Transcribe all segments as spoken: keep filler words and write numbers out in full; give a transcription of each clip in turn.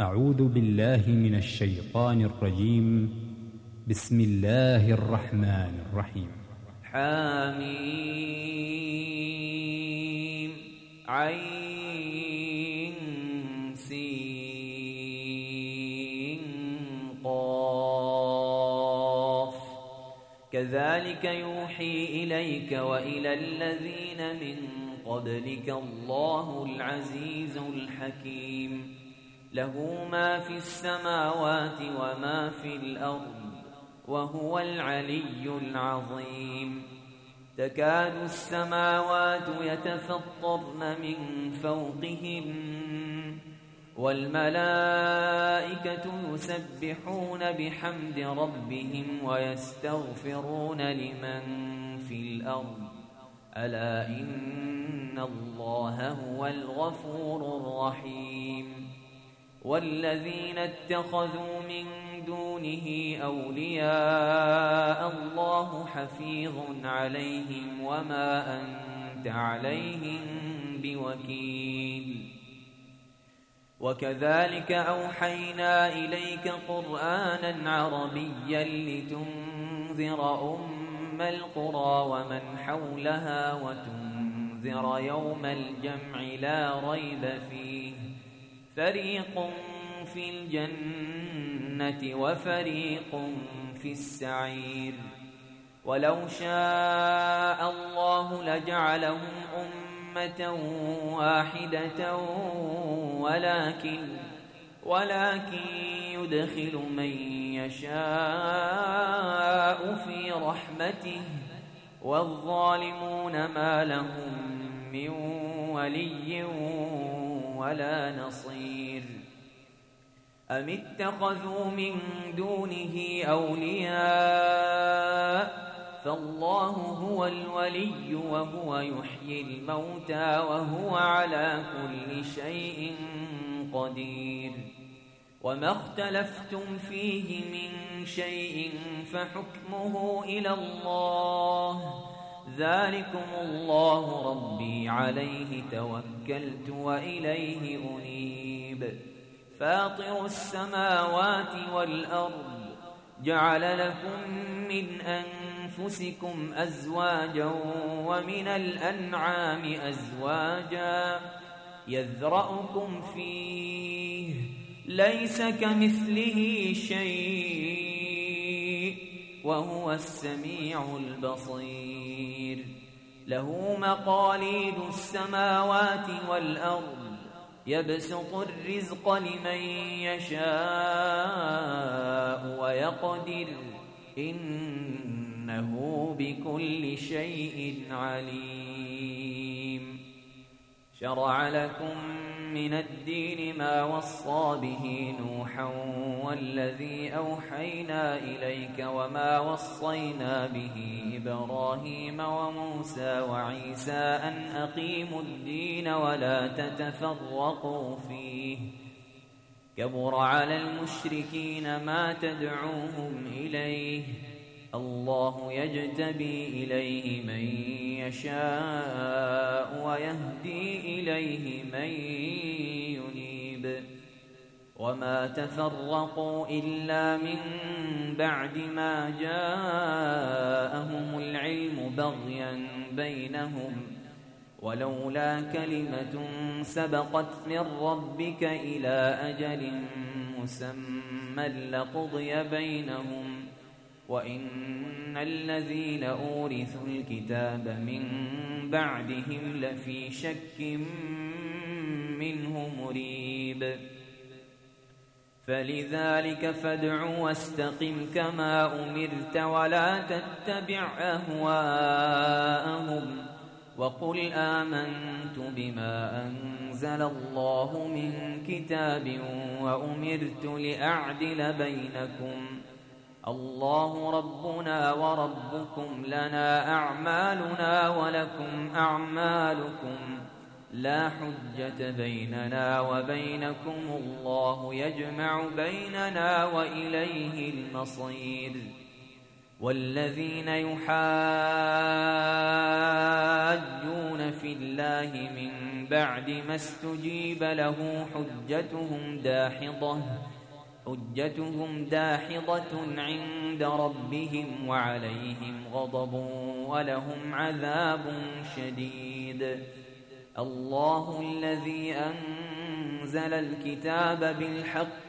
أعوذ بالله من الشيطان الرجيم. بسم الله الرحمن الرحيم. حميم عين سين قاف كذلك يوحي إليك وإلى الذين من قبلك الله العزيز الحكيم. له ما في السماوات وما في الأرض وهو العلي العظيم. تكاد السماوات يتفطرن من فوقهم والملائكة يسبحون بحمد ربهم ويستغفرون لمن في الأرض ألا إن الله هو الغفور الرحيم. والذين اتخذوا من دونه أولياء الله حفيظ عليهم وما أنت عليهم بوكيل. وكذلك أوحينا إليك قرآنا عربيا لتنذر أم القرى ومن حولها وتنذر يوم الجمع لا ريب فيه فريق في الجنة وفريق في السعير. ولو شاء الله لجعلهم أمة واحدة ولكن ولكن يدخل من يشاء في رحمته والظالمون ما لهم من ولي ولا نصير. أم اتخذوا من دونه أولياء فالله هو الولي وهو يحيي الموتى وهو على كل شيء قدير. وما اختلفتم فيه من شيء فحكمه إلى الله ذلكم الله ربي عليه توكلت وإليه أنيب. فاطر السماوات والأرض جعل لكم من أنفسكم أزواجا ومن الأنعام أزواجا يذرأكم فيه ليس كمثله شيء وهو السميع البصير. له مقاليد السماوات والأرض يبسط الرزق لمن يشاء ويقدر إنه بكل شيء عليم. شرع لكم من الدين ما وصى به نوحا والذي أوحينا إليك وما وصينا به إبراهيم وموسى وعيسى أن أقيموا الدين ولا تتفرقوا فيه كبر على المشركين ما تدعوهم إليه الله يجتبي إليه من يشاء ويهدي إليه من ينيب. وما تفرقوا إلا من بعد ما جاءهم العلم بغيا بينهم ولولا كلمة سبقت من ربك إلى أجل مسمى لقضي بينهم وإن الذين أورثوا الكتاب من بعدهم لفي شك منه مريب. فلذلك فادع واستقم كما أمرت ولا تتبع أهواءهم وقل آمنت بما أنزل الله من كتاب وأمرت لأعدل بينكم الله ربنا وربكم لنا أعمالنا ولكم أعمالكم لا حجة بيننا وبينكم الله يجمع بيننا وإليه المصير. والذين يحاجون في الله من بعد ما استجيب له حجتهم داحضة حجتهم داحضة عند ربهم وعليهم غضب ولهم عذاب شديد. الله الذي أنزل الكتاب بالحق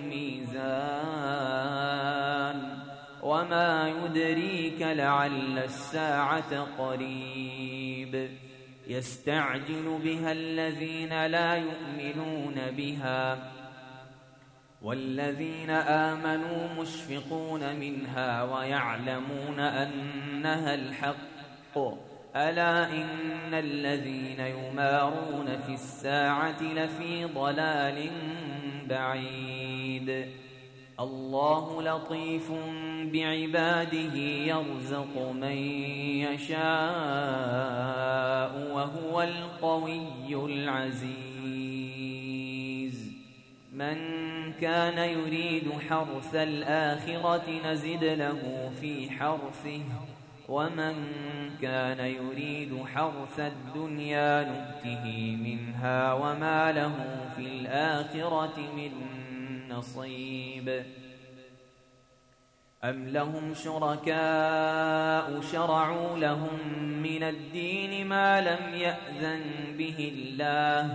والميزان وما يدريك لعل الساعة قريب. يستعجل بها الذين لا يؤمنون بها والذين آمنوا مشفقون منها ويعلمون أنها الحق. ألا إن الذين يمارون في الساعة لفي ضلال بعيد. الله لطيف بعباده يرزق من يشاء وهو القوي العزيز. من كان يريد حرث الآخرة نزد له في حرثه ومن كان يريد حرث الدنيا نؤته منها وما له في الآخرة من نصيب. أم لهم شركاء شرعوا لهم من الدين ما لم يأذن به الله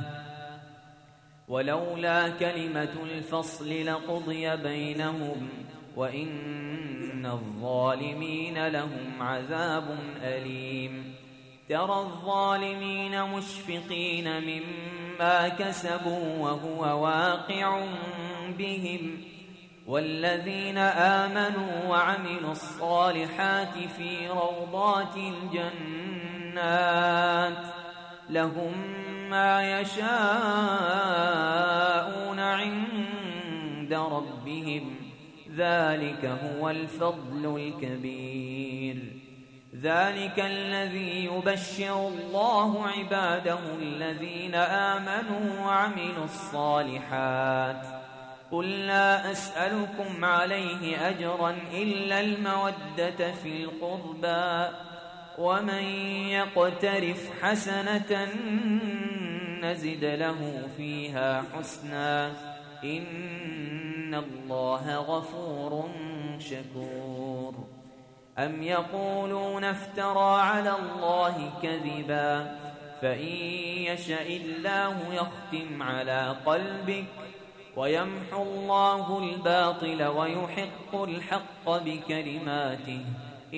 ولولا كلمة الفصل لقضي بينهم وإن الظالمين لهم عذاب أليم. ترى الظالمين مشفقين مما كسبوا وهو واقع بهم والذين آمنوا وعملوا الصالحات في روضات الجنات لهم ما يشاءون عند ربهم ذلك هو الفضل الكبير. ذلك الذي يبشر الله عباده الذين آمنوا وعملوا الصالحات. قل لا أسألكم عليه أجرا إلا المودة في القربى ومن يقترف حسنة نزد له فيها حسنا إن الله غفور شكور. أم يقولون افترى على الله كذبا فإن يشاء الله يختم على قلبك ويمحو الله الباطل ويحق الحق بكلماته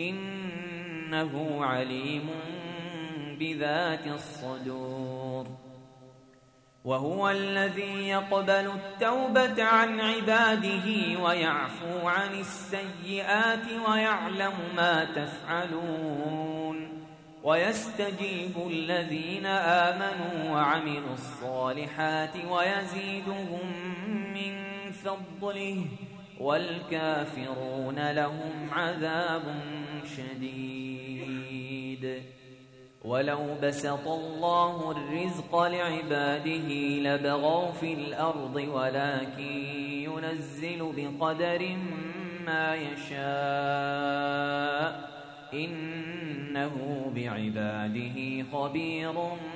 إنه عليم بذات الصدور. وهو الذي يقبل التوبة عن عباده ويعفو عن السيئات ويعلم ما تفعلون ويستجيب الذين آمنوا وعملوا الصالحات ويزيدهم من فضله والكافرون لهم عذاب شديد. ولو بسط الله الرزق لعباده لبغوا في الأرض ولكن ينزل بقدر ما يشاء إنه بعباده خبير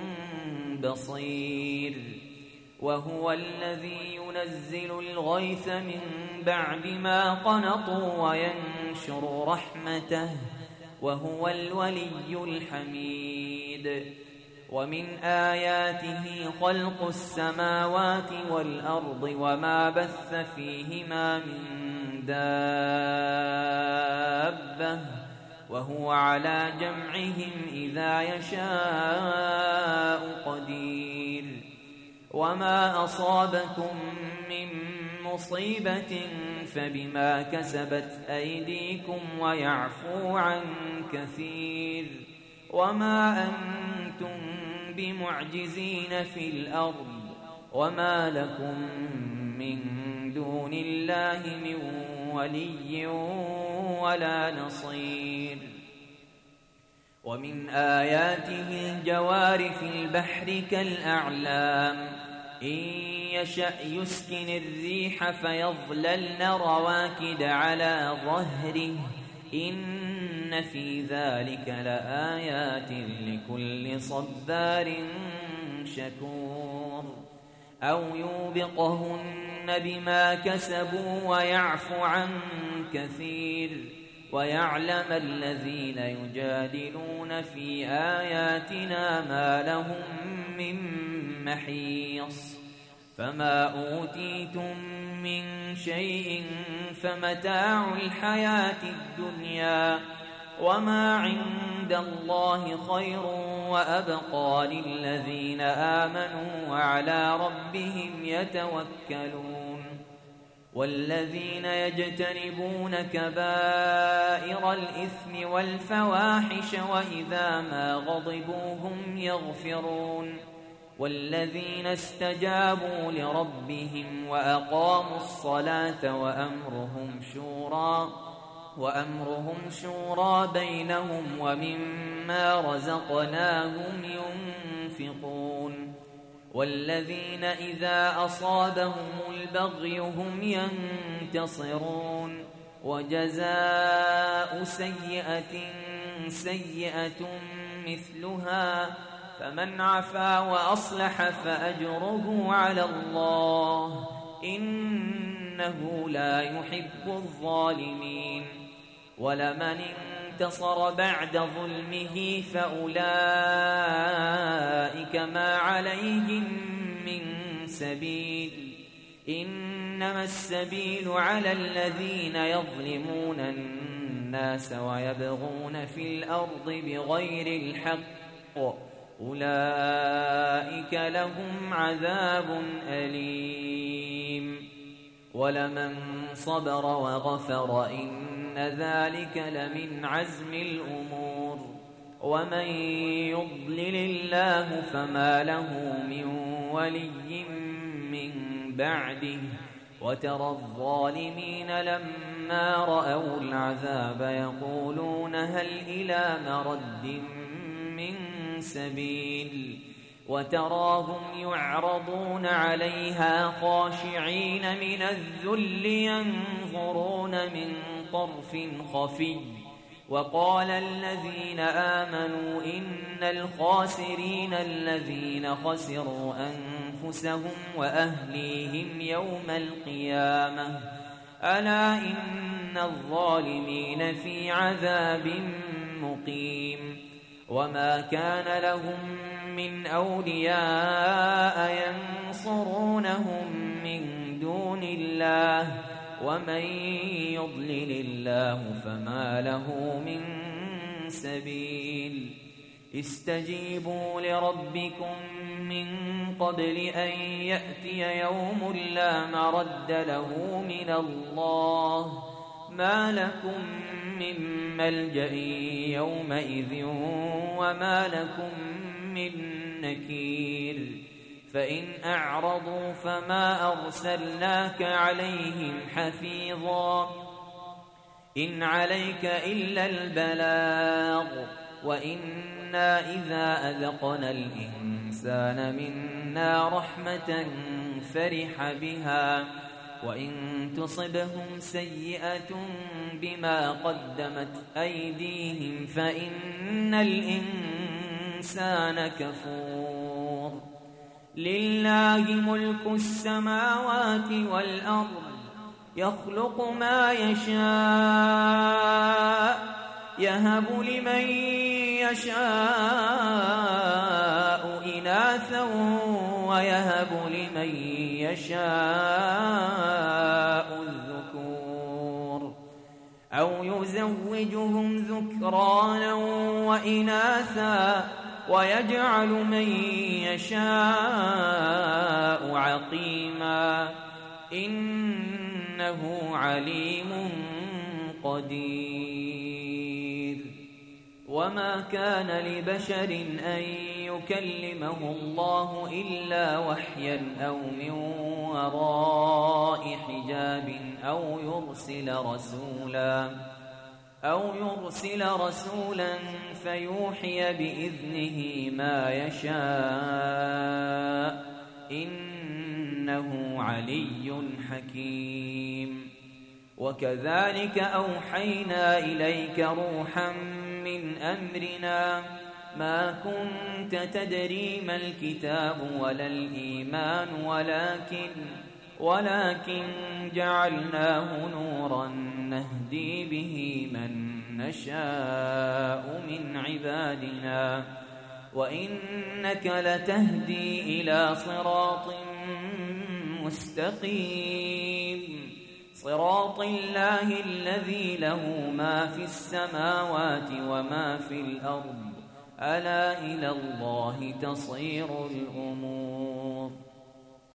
بصير. وهو الذي ينزل الغيث من بعد ما قنطوا وينشر رحمته وهو الولي الحميد. ومن آياته خلق السماوات والأرض وما بث فيهما من دابة وهو على جمعهم إذا يشاء قدير. وما أصابكم من مصيبة فبما كسبت أيديكم ويعفو عن كثير. وما أنتم بمعجزين في الأرض وما لكم من دون الله من ولي ولا نصير. ومن آياته الجوار في البحر كالأعلام إن يشأ يسكن الريح فيظللن رواكد على ظهره إن في ذلك لآيات لكل صبار شكور أو يوبقهن بما كسبوا ويعفو عن كثير ويعلم الذين يجادلون في آياتنا ما لهم من محيص فما أوتيتم من شيء فمتاع الحياة الدنيا وما عند الله خير وأبقى للذين آمنوا وعلى ربهم يتوكلون والذين يجتنبون كبائر الإثم والفواحش وإذا ما غضبوا هم يغفرون والذين استجابوا لربهم وأقاموا الصلاة وأمرهم شورى وأمرهم شورى بينهم ومما رزقناهم ينفقون والذين إذا أصابهم البغي هم ينتصرون وجزاء سيئة سيئة مثلها فمن عفا وأصلح فأجره على الله إنه لا يحب الظالمين ولمن انتصر بعد ظلمه فأولئك ما عليهم من سبيل إنما السبيل على الذين يظلمون الناس ويبغون في الأرض بغير الحق أولئك لهم عذاب أليم ولمن صبر وغفر إن ذلك لمن عزم الأمور ومن يضلل الله فما له من ولي من بعده وترى الظالمين لما رأوا العذاب يقولون هل إلى مرد من سبيل وتراهم يعرضون عليها خاشعين من الذل ينظرون من طرف خفي وقال الذين آمنوا إن الخاسرين الذين خسروا أنفسهم وأهليهم يوم القيامة ألا إن الظالمين في عذاب مقيم وما كان لهم من أولياء ينصرونهم من دون الله ومن يضلل الله فما له من سبيل استجيبوا لربكم من قبل أن يأتي يوم لا مرد له من الله ما لكم من ملجأ يومئذ وما لكم من نكير فإن أعرضوا فما أرسلناك عليهم حفيظا إن عليك إلا البلاغ وإنا إذا أذقنا الإنسان منا رحمة فرح بها وإن تصبهم سيئة بما قدمت أيديهم فإن الإنسان كفور لله ملك السماوات والأرض يخلق ما يشاء يهب لمن يشاء إناثا ويهب لمن يشاء الذكور أو يزوجهم ذكرانا وإناثا ويجعل من يشاء عقيما إنه عليم قدير وما كان لبشر أن يكلمه الله إلا وحيا أو من وراء حجاب أو يرسل رسولا أو يرسل رسولا فيوحي بإذنه ما يشاء إنه علي حكيم وكذلك أوحينا إليك روحا من أمرنا ما كنت تدري ما الكتاب ولا الإيمان ولكن ولكن جعلناه نورا نهدي به من نشاء من عبادنا وإنك لتهدي إلى صراط مستقيم صراط الله الذي له ما في السماوات وما في الأرض ألا إلى الله تصير الأمور